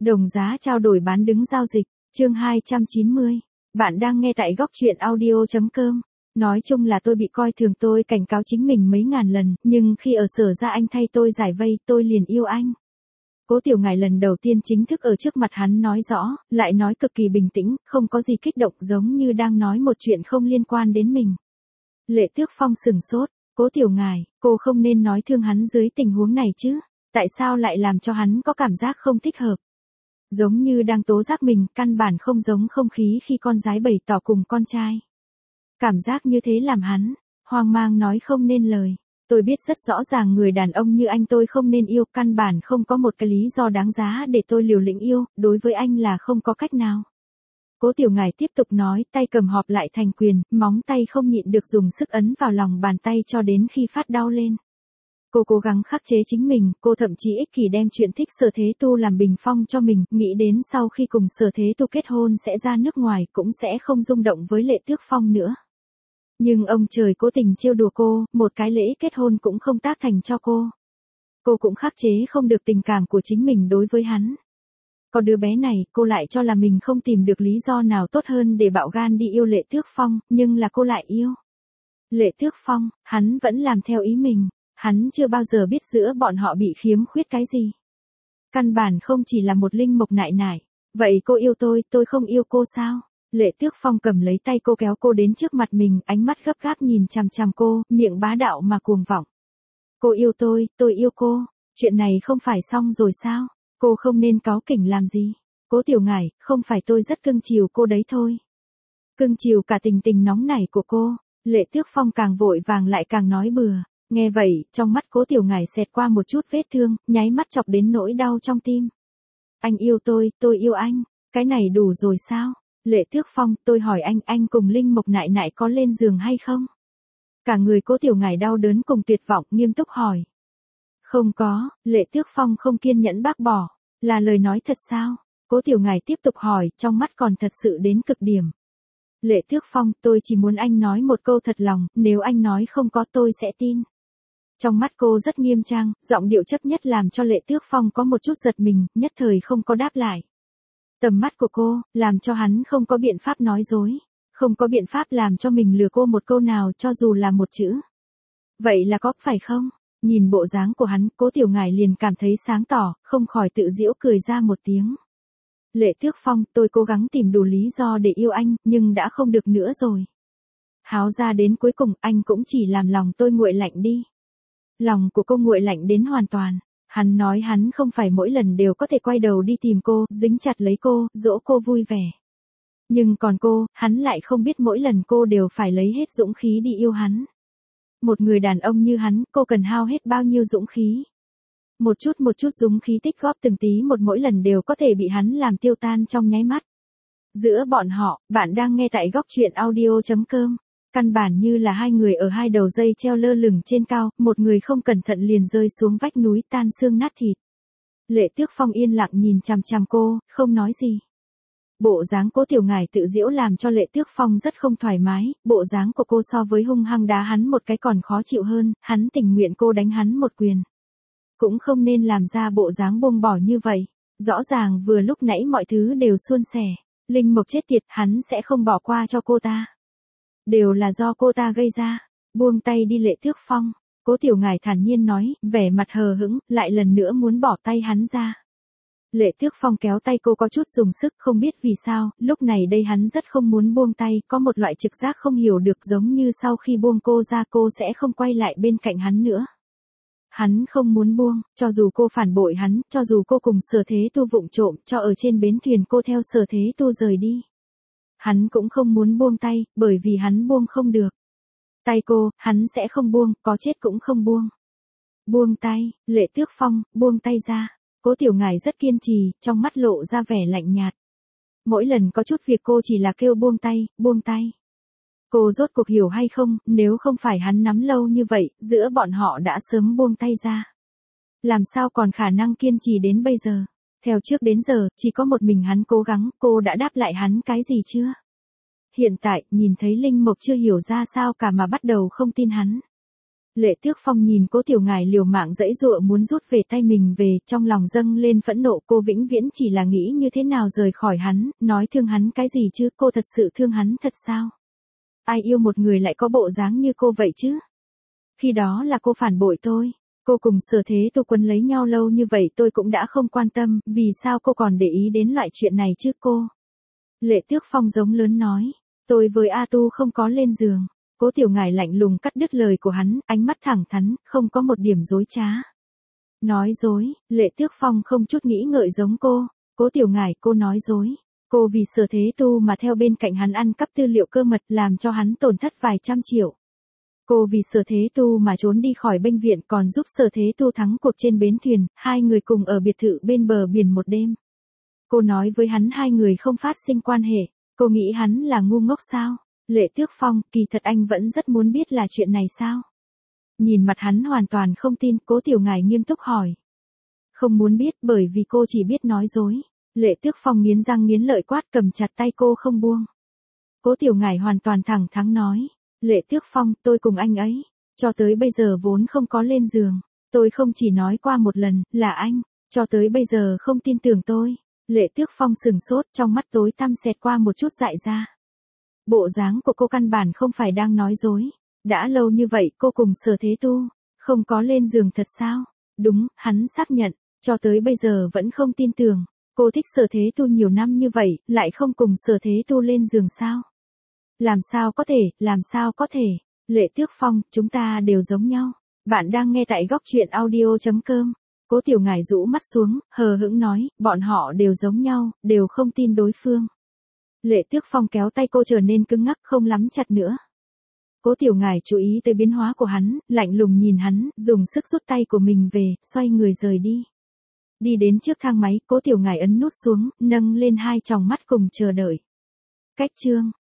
Đồng giá trao đổi bán đứng giao dịch, chương 290. Bạn đang nghe tại góc truyện audio.com. Nói chung là tôi bị coi thường, tôi cảnh cáo chính mình mấy ngàn lần, nhưng khi ở Sở ra anh thay tôi giải vây, tôi liền yêu anh. Cố Tiểu Ngải lần đầu tiên chính thức ở trước mặt hắn nói rõ, lại nói cực kỳ bình tĩnh, không có gì kích động, giống như đang nói một chuyện không liên quan đến mình. Lệ Tước Phong sửng sốt, Cố Tiểu Ngải, cô không nên nói thương hắn dưới tình huống này chứ, tại sao lại làm cho hắn có cảm giác không thích hợp? Giống như đang tố giác mình, căn bản không giống không khí khi con gái bày tỏ cùng con trai. Cảm giác như thế làm hắn hoang mang nói không nên lời. Tôi biết rất rõ ràng người đàn ông như anh tôi không nên yêu, căn bản không có một cái lý do đáng giá để tôi liều lĩnh yêu, đối với anh là không có cách nào. Cố Tiểu Ngải tiếp tục nói, tay cầm họp lại thành quyền, móng tay không nhịn được dùng sức ấn vào lòng bàn tay cho đến khi phát đau lên. Cô cố gắng khắc chế chính mình, cô thậm chí ích kỷ đem chuyện thích Sở Thế Tu làm bình phong cho mình, nghĩ đến sau khi cùng Sở Thế Tu kết hôn sẽ ra nước ngoài cũng sẽ không rung động với Lệ Tước Phong nữa. Nhưng ông trời cố tình trêu đùa cô, một cái lễ kết hôn cũng không tác thành cho cô. Cô cũng khắc chế không được tình cảm của chính mình đối với hắn. Có đứa bé này, cô lại cho là mình không tìm được lý do nào tốt hơn để bạo gan đi yêu Lệ Tước Phong, nhưng là cô lại yêu. Lệ Tước Phong, hắn vẫn làm theo ý mình, hắn chưa bao giờ biết giữa bọn họ bị khiếm khuyết cái gì. Căn bản không chỉ là một linh mộc nại nải. Vậy cô yêu tôi không yêu cô sao? Lệ Tước Phong cầm lấy tay cô kéo cô đến trước mặt mình, ánh mắt gấp gáp nhìn chằm chằm cô, miệng bá đạo mà cuồng vọng. Cô yêu tôi yêu cô, chuyện này không phải xong rồi sao? Cô không nên cáu kỉnh làm gì? Cố Tiểu Ngải, không phải tôi rất cưng chiều cô đấy thôi. Cưng chiều cả tình tình nóng nảy của cô. Lệ Tước Phong càng vội vàng lại càng nói bừa. Nghe vậy, trong mắt Cố Tiểu Ngải xẹt qua một chút vết thương, nháy mắt chọc đến nỗi đau trong tim. Anh yêu tôi yêu anh, cái này đủ rồi sao? Lệ Tước Phong, tôi hỏi anh cùng Linh Mộc nại nại có lên giường hay không? Cả người Cố Tiểu Ngải đau đớn cùng tuyệt vọng, nghiêm túc hỏi. Không có, Lệ Tước Phong không kiên nhẫn bác bỏ. Là lời nói thật sao? Cố Tiểu Ngải tiếp tục hỏi, trong mắt còn thật sự đến cực điểm. Lệ Tước Phong, tôi chỉ muốn anh nói một câu thật lòng, nếu anh nói không có tôi sẽ tin. Trong mắt cô rất nghiêm trang, giọng điệu chấp nhất làm cho Lệ Tước Phong có một chút giật mình, nhất thời không có đáp lại. Tầm mắt của cô, làm cho hắn không có biện pháp nói dối, không có biện pháp làm cho mình lừa cô một câu nào cho dù là một chữ. Vậy là có, phải không? Nhìn bộ dáng của hắn, Cố Tiểu Ngải liền cảm thấy sáng tỏ, không khỏi tự giễu cười ra một tiếng. Lệ Tước Phong, tôi cố gắng tìm đủ lý do để yêu anh, nhưng đã không được nữa rồi. Háo ra đến cuối cùng, anh cũng chỉ làm lòng tôi nguội lạnh đi. Lòng của cô nguội lạnh đến hoàn toàn. Hắn nói hắn không phải mỗi lần đều có thể quay đầu đi tìm cô, dính chặt lấy cô, dỗ cô vui vẻ. Nhưng còn cô, hắn lại không biết mỗi lần cô đều phải lấy hết dũng khí đi yêu hắn. Một người đàn ông như hắn, cô cần hao hết bao nhiêu dũng khí. Một chút dũng khí tích góp từng tí một, mỗi lần đều có thể bị hắn làm tiêu tan trong nháy mắt. Giữa bọn họ, bạn đang nghe tại góc truyện audio.com. Căn bản như là hai người ở hai đầu dây treo lơ lửng trên cao, một người không cẩn thận liền rơi xuống vách núi tan xương nát thịt. Lệ Tước Phong yên lặng nhìn chằm chằm cô, không nói gì. Bộ dáng Cố Tiểu Ngải tự giễu làm cho Lệ Tước Phong rất không thoải mái, bộ dáng của cô so với hung hăng đá hắn một cái còn khó chịu hơn, hắn tình nguyện cô đánh hắn một quyền. Cũng không nên làm ra bộ dáng buông bỏ như vậy, rõ ràng vừa lúc nãy mọi thứ đều suôn sẻ, Linh Mộc chết tiệt, hắn sẽ không bỏ qua cho cô ta. Đều là do cô ta gây ra. Buông tay đi Lệ Tước Phong. Cố Tiểu Ngải thản nhiên nói, vẻ mặt hờ hững, lại lần nữa muốn bỏ tay hắn ra. Lệ Tước Phong kéo tay cô có chút dùng sức, không biết vì sao, lúc này đây hắn rất không muốn buông tay, có một loại trực giác không hiểu được, giống như sau khi buông cô ra cô sẽ không quay lại bên cạnh hắn nữa. Hắn không muốn buông, cho dù cô phản bội hắn, cho dù cô cùng Sở Thế Tu vụng trộm, cho ở trên bến thuyền cô theo Sở Thế Tu rời đi. Hắn cũng không muốn buông tay, bởi vì hắn buông không được. Tay cô, hắn sẽ không buông, có chết cũng không buông. Buông tay, Lệ Tước Phong, buông tay ra. Cố Tiểu Ngải rất kiên trì, trong mắt lộ ra vẻ lạnh nhạt. Mỗi lần có chút việc cô chỉ là kêu buông tay, buông tay. Cô rốt cuộc hiểu hay không, nếu không phải hắn nắm lâu như vậy, giữa bọn họ đã sớm buông tay ra. Làm sao còn khả năng kiên trì đến bây giờ? Theo trước đến giờ, chỉ có một mình hắn cố gắng, cô đã đáp lại hắn cái gì chưa? Hiện tại, nhìn thấy Linh Mộc chưa hiểu ra sao cả mà bắt đầu không tin hắn. Lệ Tước Phong nhìn Cố Tiểu Ngải liều mạng giãy giụa muốn rút về tay mình về, trong lòng dâng lên phẫn nộ, cô vĩnh viễn chỉ là nghĩ như thế nào rời khỏi hắn, nói thương hắn cái gì chứ, cô thật sự thương hắn thật sao? Ai yêu một người lại có bộ dáng như cô vậy chứ? Khi đó là cô phản bội tôi. Cô cùng Sở Thế Tu quấn lấy nhau lâu như vậy tôi cũng đã không quan tâm, vì sao cô còn để ý đến loại chuyện này chứ cô? Lệ Tước Phong giống lớn nói, tôi với A Tu không có lên giường. Cố Tiểu Ngải lạnh lùng cắt đứt lời của hắn, ánh mắt thẳng thắn, không có một điểm dối trá. Nói dối, Lệ Tước Phong không chút nghĩ ngợi giống cô. Cố Tiểu Ngải, cô nói dối. Cô vì Sở Thế Tu mà theo bên cạnh hắn ăn cắp tư liệu cơ mật làm cho hắn tổn thất vài trăm triệu. Cô vì Sở Thế Tu mà trốn đi khỏi bệnh viện còn giúp Sở Thế Tu thắng cuộc trên bến thuyền, hai người cùng ở biệt thự bên bờ biển một đêm. Cô nói với hắn hai người không phát sinh quan hệ, cô nghĩ hắn là ngu ngốc sao? Lệ Tước Phong, kỳ thật anh vẫn rất muốn biết là chuyện này sao? Nhìn mặt hắn hoàn toàn không tin, Cố Tiểu Ngải nghiêm túc hỏi. Không muốn biết bởi vì cô chỉ biết nói dối. Lệ Tước Phong nghiến răng nghiến lợi quát cầm chặt tay cô không buông. Cố Tiểu Ngải hoàn toàn thẳng thắn nói. Lệ Tước Phong, tôi cùng anh ấy, cho tới bây giờ vốn không có lên giường. Tôi không chỉ nói qua một lần, là anh, cho tới bây giờ không tin tưởng tôi. Lệ Tước Phong sừng sốt, trong mắt tối tăm xẹt qua một chút dại ra. Bộ dáng của cô căn bản không phải đang nói dối. Đã lâu như vậy cô cùng Sở Thế Tu, không có lên giường thật sao? Đúng, hắn xác nhận, cho tới bây giờ vẫn không tin tưởng. Cô thích Sở Thế Tu nhiều năm như vậy, lại không cùng Sở Thế Tu lên giường sao? Làm sao có thể? Lệ Tước Phong, chúng ta đều giống nhau. Bạn đang nghe tại góc truyện audio.com. Cố Tiểu Ngải rũ mắt xuống, hờ hững nói, bọn họ đều giống nhau, đều không tin đối phương. Lệ Tước Phong kéo tay cô trở nên cứng ngắc không nắm chặt nữa. Cố Tiểu Ngải chú ý tới biến hóa của hắn, lạnh lùng nhìn hắn, dùng sức rút tay của mình về, xoay người rời đi. Đi đến trước thang máy, Cố Tiểu Ngải ấn nút xuống, nâng lên hai tròng mắt cùng chờ đợi. Cách chương